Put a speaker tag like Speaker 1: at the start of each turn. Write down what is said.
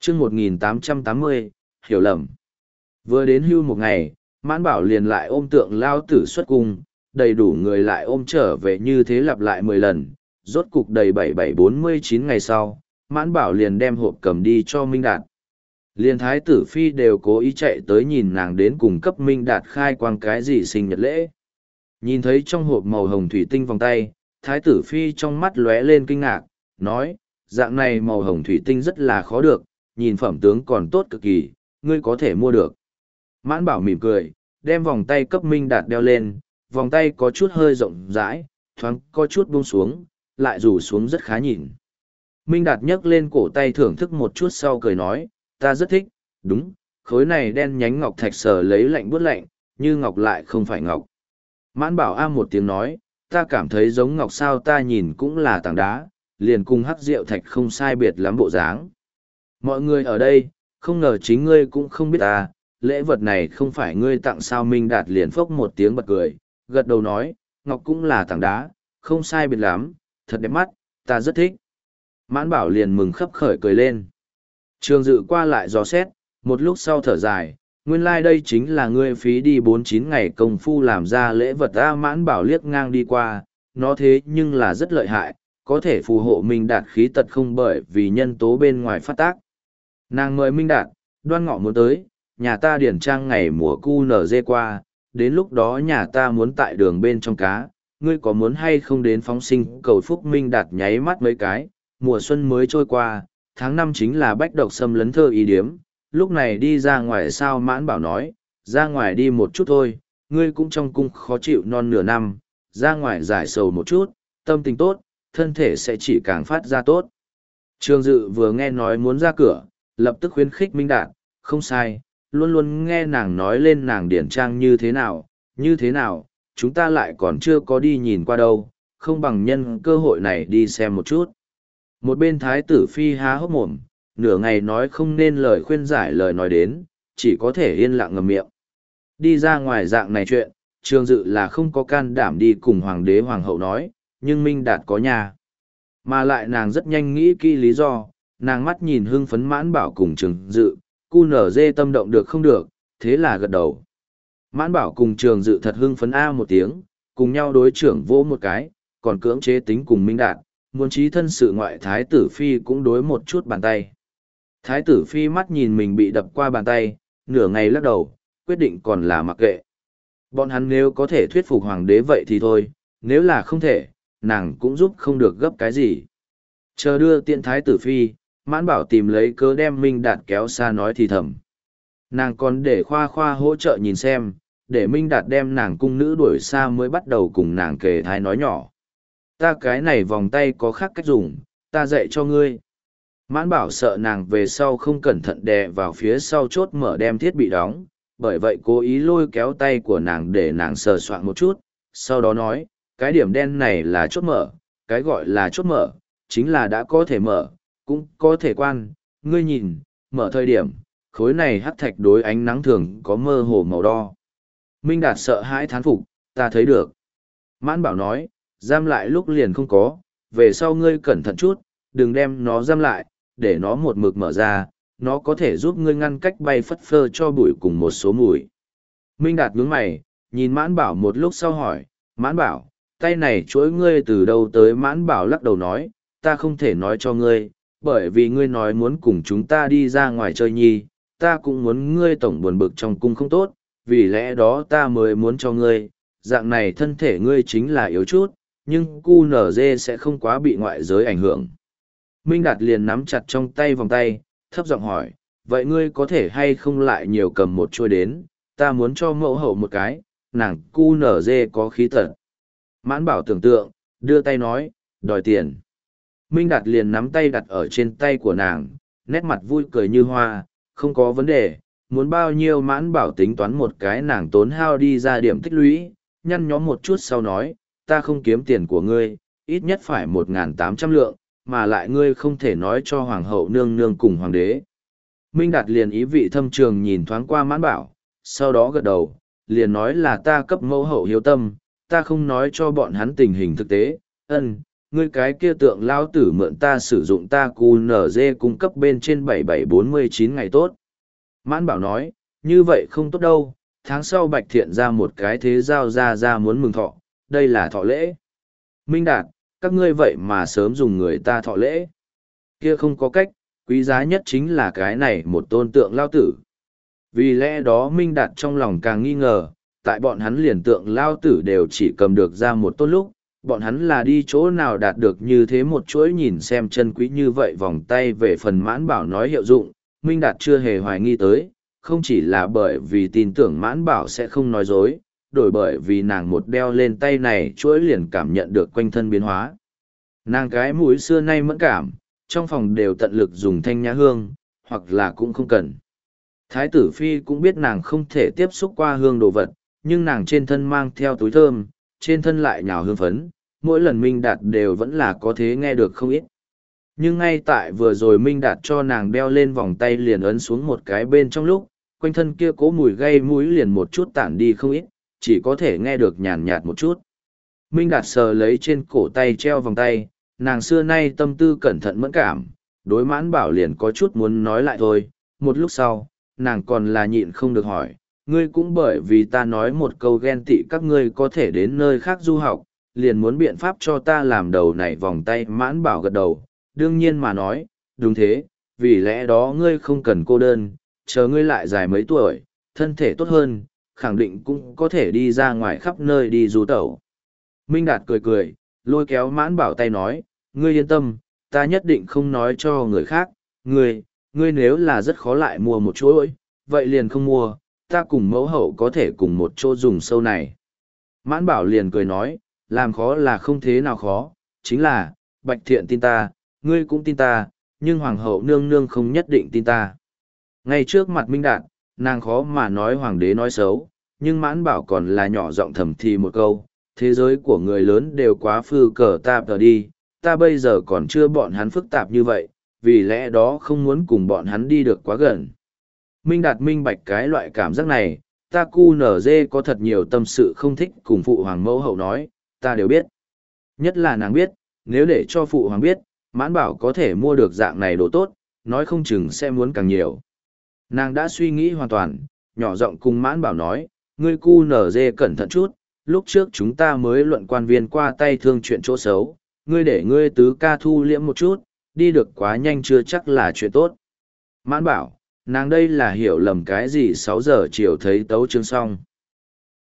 Speaker 1: chương 1880, hiểu lầm. Vừa đến hưu một ngày, Mãn Bảo liền lại ôm tượng lao tử xuất cung, đầy đủ người lại ôm trở về, như thế lặp lại 10 lần, rốt cục đầy 7749 ngày sau, Mãn Bảo liền đem hộp cầm đi cho Minh Đạt. Liền Thái tử Phi đều cố ý chạy tới nhìn nàng đến cùng cấp Minh Đạt khai quang cái gì sinh nhật lễ. Nhìn thấy trong hộp màu hồng thủy tinh vòng tay, Thái tử Phi trong mắt lóe lên kinh ngạc, nói, dạng này màu hồng thủy tinh rất là khó được, nhìn phẩm tướng còn tốt cực kỳ, ngươi có thể mua được. Mãn Bảo mỉm cười, đem vòng tay cấp Minh Đạt đeo lên, vòng tay có chút hơi rộng rãi, thoáng có chút buông xuống, lại rủ xuống rất khá nhìn. Minh Đạt nhấc lên cổ tay thưởng thức một chút sau cười nói, ta rất thích, đúng, khối này đen nhánh ngọc thạch sờ lấy lạnh buốt lạnh, như ngọc lại không phải ngọc. Mãn Bảo a một tiếng nói, ta cảm thấy giống ngọc sao, ta nhìn cũng là tảng đá, liền cùng hắc rượu thạch không sai biệt lắm bộ dáng. Mọi người ở đây, không ngờ chính ngươi cũng không biết ta, lễ vật này không phải ngươi tặng sao. Minh Đạt liền phốc một tiếng bật cười, gật đầu nói, ngọc cũng là tảng đá, không sai biệt lắm, thật đẹp mắt, ta rất thích. Mãn Bảo liền mừng khấp khởi cười lên. Trường Dự qua lại dò xét, một lúc sau thở dài, nguyên lai đây chính là ngươi phí đi 49 ngày công phu làm ra lễ vật a. Mãn Bảo liếc ngang đi qua, nó thế nhưng là rất lợi hại, có thể phù hộ Minh Đạt khí tật không bởi vì nhân tố bên ngoài phát tác. Nàng mời Minh Đạt, Đoan Ngọ muốn tới, nhà ta điển trang ngày mùa cu nở dê qua, đến lúc đó nhà ta muốn tại đường bên trong cá, ngươi có muốn hay không đến phóng sinh cầu phúc. Minh Đạt nháy mắt mấy cái, mùa xuân mới trôi qua, tháng 5 chính là bách độc xâm lấn thơ ý điếm, lúc này đi ra ngoài sao. Mãn Bảo nói, ra ngoài đi một chút thôi, ngươi cũng trong cung khó chịu non nửa năm, ra ngoài giải sầu một chút, tâm tình tốt, thân thể sẽ chỉ càng phát ra tốt. Trường Dự vừa nghe nói muốn ra cửa, lập tức khuyến khích Minh Đạt, không sai, luôn luôn nghe nàng nói lên nàng điển trang như thế nào, chúng ta lại còn chưa có đi nhìn qua đâu, không bằng nhân cơ hội này đi xem một chút. Một bên Thái tử Phi há hốc mồm, nửa ngày nói không nên lời khuyên giải lời nói đến, chỉ có thể yên lặng ngậm miệng. Đi ra ngoài dạng này chuyện, Trường Dự là không có can đảm đi cùng hoàng đế hoàng hậu nói, nhưng Minh Đạt có nhà. Mà lại nàng rất nhanh nghĩ kỹ lý do, nàng mắt nhìn hưng phấn Mãn Bảo cùng Trường Dự, cu nở dê tâm động được không được, thế là gật đầu. Mãn Bảo cùng Trường Dự thật hưng phấn a một tiếng, cùng nhau đối trưởng vỗ một cái, còn cưỡng chế tính cùng Minh Đạt, muốn trí thân sự ngoại. Thái tử Phi cũng đối một chút bàn tay. Thái tử Phi mắt nhìn mình bị đập qua bàn tay, nửa ngày lắc đầu, quyết định còn là mặc kệ. Bọn hắn nếu có thể thuyết phục hoàng đế vậy thì thôi, nếu là không thể, nàng cũng giúp không được gấp cái gì. Chờ đưa tiện Thái tử Phi, Mãn Bảo tìm lấy cớ đem Minh Đạt kéo xa nói thì thầm. Nàng còn để khoa khoa hỗ trợ nhìn xem, để Minh Đạt đem nàng cung nữ đuổi xa mới bắt đầu cùng nàng kể thai nói nhỏ. Ta cái này vòng tay có khác cách dùng, ta dạy cho ngươi. Mãn Bảo sợ nàng về sau không cẩn thận đè vào phía sau chốt mở đem thiết bị đóng, bởi vậy cố ý lôi kéo tay của nàng để nàng sờ soạn một chút, sau đó nói, cái điểm đen này là chốt mở, cái gọi là chốt mở, chính là đã có thể mở, cũng có thể quan, ngươi nhìn, mở thời điểm, khối này hắc thạch đối ánh nắng thường có mơ hồ màu đo. Minh Đạt sợ hãi thán phục, ta thấy được. Mãn Bảo nói, giam lại lúc liền không có, về sau ngươi cẩn thận chút, đừng đem nó giam lại, để nó một mực mở ra, nó có thể giúp ngươi ngăn cách bay phất phơ cho bụi cùng một số mùi. Minh Đạt nhướng mày, nhìn Mãn Bảo một lúc sau hỏi, Mãn Bảo, tay này chuỗi ngươi từ đâu tới? Mãn Bảo lắc đầu nói, ta không thể nói cho ngươi, bởi vì ngươi nói muốn cùng chúng ta đi ra ngoài chơi nhi, ta cũng muốn ngươi tổng buồn bực trong cung không tốt, vì lẽ đó ta mới muốn cho ngươi, dạng này thân thể ngươi chính là yếu chút, nhưng cu nở dê sẽ không quá bị ngoại giới ảnh hưởng. Minh Đạt liền nắm chặt trong tay vòng tay, thấp giọng hỏi, vậy ngươi có thể hay không lại nhiều cầm một chuôi đến, ta muốn cho mẫu hậu một cái, nàng cu nở dê có khí tật. Mãn Bảo tưởng tượng, đưa tay nói, đòi tiền. Minh Đạt liền nắm tay đặt ở trên tay của nàng, nét mặt vui cười như hoa, không có vấn đề, muốn bao nhiêu Mãn Bảo tính toán một cái nàng tốn hao đi ra điểm tích lũy, nhăn nhó một chút sau nói, ta không kiếm tiền của ngươi, ít nhất phải 1.800 lượng, mà lại ngươi không thể nói cho hoàng hậu nương nương cùng hoàng đế. Minh Đạt liền ý vị thâm trường nhìn thoáng qua Mãn Bảo, sau đó gật đầu, liền nói là ta cấp mẫu hậu hiếu tâm, ta không nói cho bọn hắn tình hình thực tế, ngươi cái kia tượng lao tử mượn ta sử dụng ta QNZ cung cấp bên trên 7749 ngày tốt. Mãn Bảo nói, như vậy không tốt đâu, tháng sau Bạch Thiện ra một cái thế giao ra muốn mừng thọ, đây là thọ lễ. Minh Đạt, các ngươi vậy mà sớm dùng người ta thọ lễ. Kia không có cách, quý giá nhất chính là cái này một tôn tượng lao tử. Vì lẽ đó Minh Đạt trong lòng càng nghi ngờ, tại bọn hắn liền tượng lao tử đều chỉ cầm được ra một tôn lúc, bọn hắn là đi chỗ nào đạt được như thế một chuỗi nhìn xem chân quý như vậy vòng tay. Về phần Mãn Bảo nói hiệu dụng, Minh Đạt chưa hề hoài nghi tới, không chỉ là bởi vì tin tưởng Mãn Bảo sẽ không nói dối, đổi bởi vì nàng một đeo lên tay này chuỗi liền cảm nhận được quanh thân biến hóa. Nàng cái mũi xưa nay mẫn cảm, trong phòng đều tận lực dùng thanh nhã hương, hoặc là cũng không cần. Thái tử Phi cũng biết nàng không thể tiếp xúc qua hương đồ vật, nhưng nàng trên thân mang theo túi thơm, trên thân lại nhào hương phấn, mỗi lần Minh Đạt đều vẫn là có thế nghe được không ít. Nhưng ngay tại vừa rồi Minh Đạt cho nàng đeo lên vòng tay liền ấn xuống một cái bên trong lúc, quanh thân kia cố mùi gây mũi liền một chút tản đi không ít, chỉ có thể nghe được nhàn nhạt một chút. Minh Đạt sờ lấy trên cổ tay treo vòng tay, nàng xưa nay tâm tư cẩn thận mẫn cảm, đối Mãn Bảo liền có chút muốn nói lại thôi. Một lúc sau, nàng còn là nhịn không được hỏi, ngươi cũng bởi vì ta nói một câu ghen tị các ngươi có thể đến nơi khác du học, liền muốn biện pháp cho ta làm đầu này vòng tay. Mãn Bảo gật đầu, đương nhiên mà nói, đúng thế, vì lẽ đó ngươi không cần cô đơn, chờ ngươi lại dài mấy tuổi, thân thể tốt hơn, khẳng định cũng có thể đi ra ngoài khắp nơi đi du tẩu. Minh Đạt cười cười, lôi kéo Mãn Bảo tay nói, ngươi yên tâm, ta nhất định không nói cho người khác, ngươi nếu là rất khó lại mua một chỗ ơi, vậy liền không mua, ta cùng mẫu hậu có thể cùng một chỗ dùng sâu này. Mãn Bảo liền cười nói, làm khó là không thế nào khó, chính là, Bạch Thiện tin ta, ngươi cũng tin ta, nhưng Hoàng hậu nương nương không nhất định tin ta. Ngay trước mặt Minh Đạt, nàng khó mà nói Hoàng đế nói xấu, nhưng Mãn Bảo còn là nhỏ giọng thầm thì một câu, thế giới của người lớn đều quá phư cờ tạp ở đi, ta bây giờ còn chưa bọn hắn phức tạp như vậy, vì lẽ đó không muốn cùng bọn hắn đi được quá gần. Minh Đạt minh bạch cái loại cảm giác này, ta QNZ có thật nhiều tâm sự không thích cùng phụ hoàng mẫu hậu nói, ta đều biết. Nhất là nàng biết, nếu để cho phụ hoàng biết, Mãn Bảo có thể mua được dạng này đồ tốt, nói không chừng sẽ muốn càng nhiều. Nàng đã suy nghĩ hoàn toàn, nhỏ giọng cùng Mãn Bảo nói, ngươi QNZ cẩn thận chút, lúc trước chúng ta mới luận quan viên qua tay thương chuyện chỗ xấu, ngươi để ngươi tứ ca thu liễm một chút, đi được quá nhanh chưa chắc là chuyện tốt. Mãn Bảo, nàng đây là hiểu lầm cái gì 6 giờ chiều thấy tấu chương xong.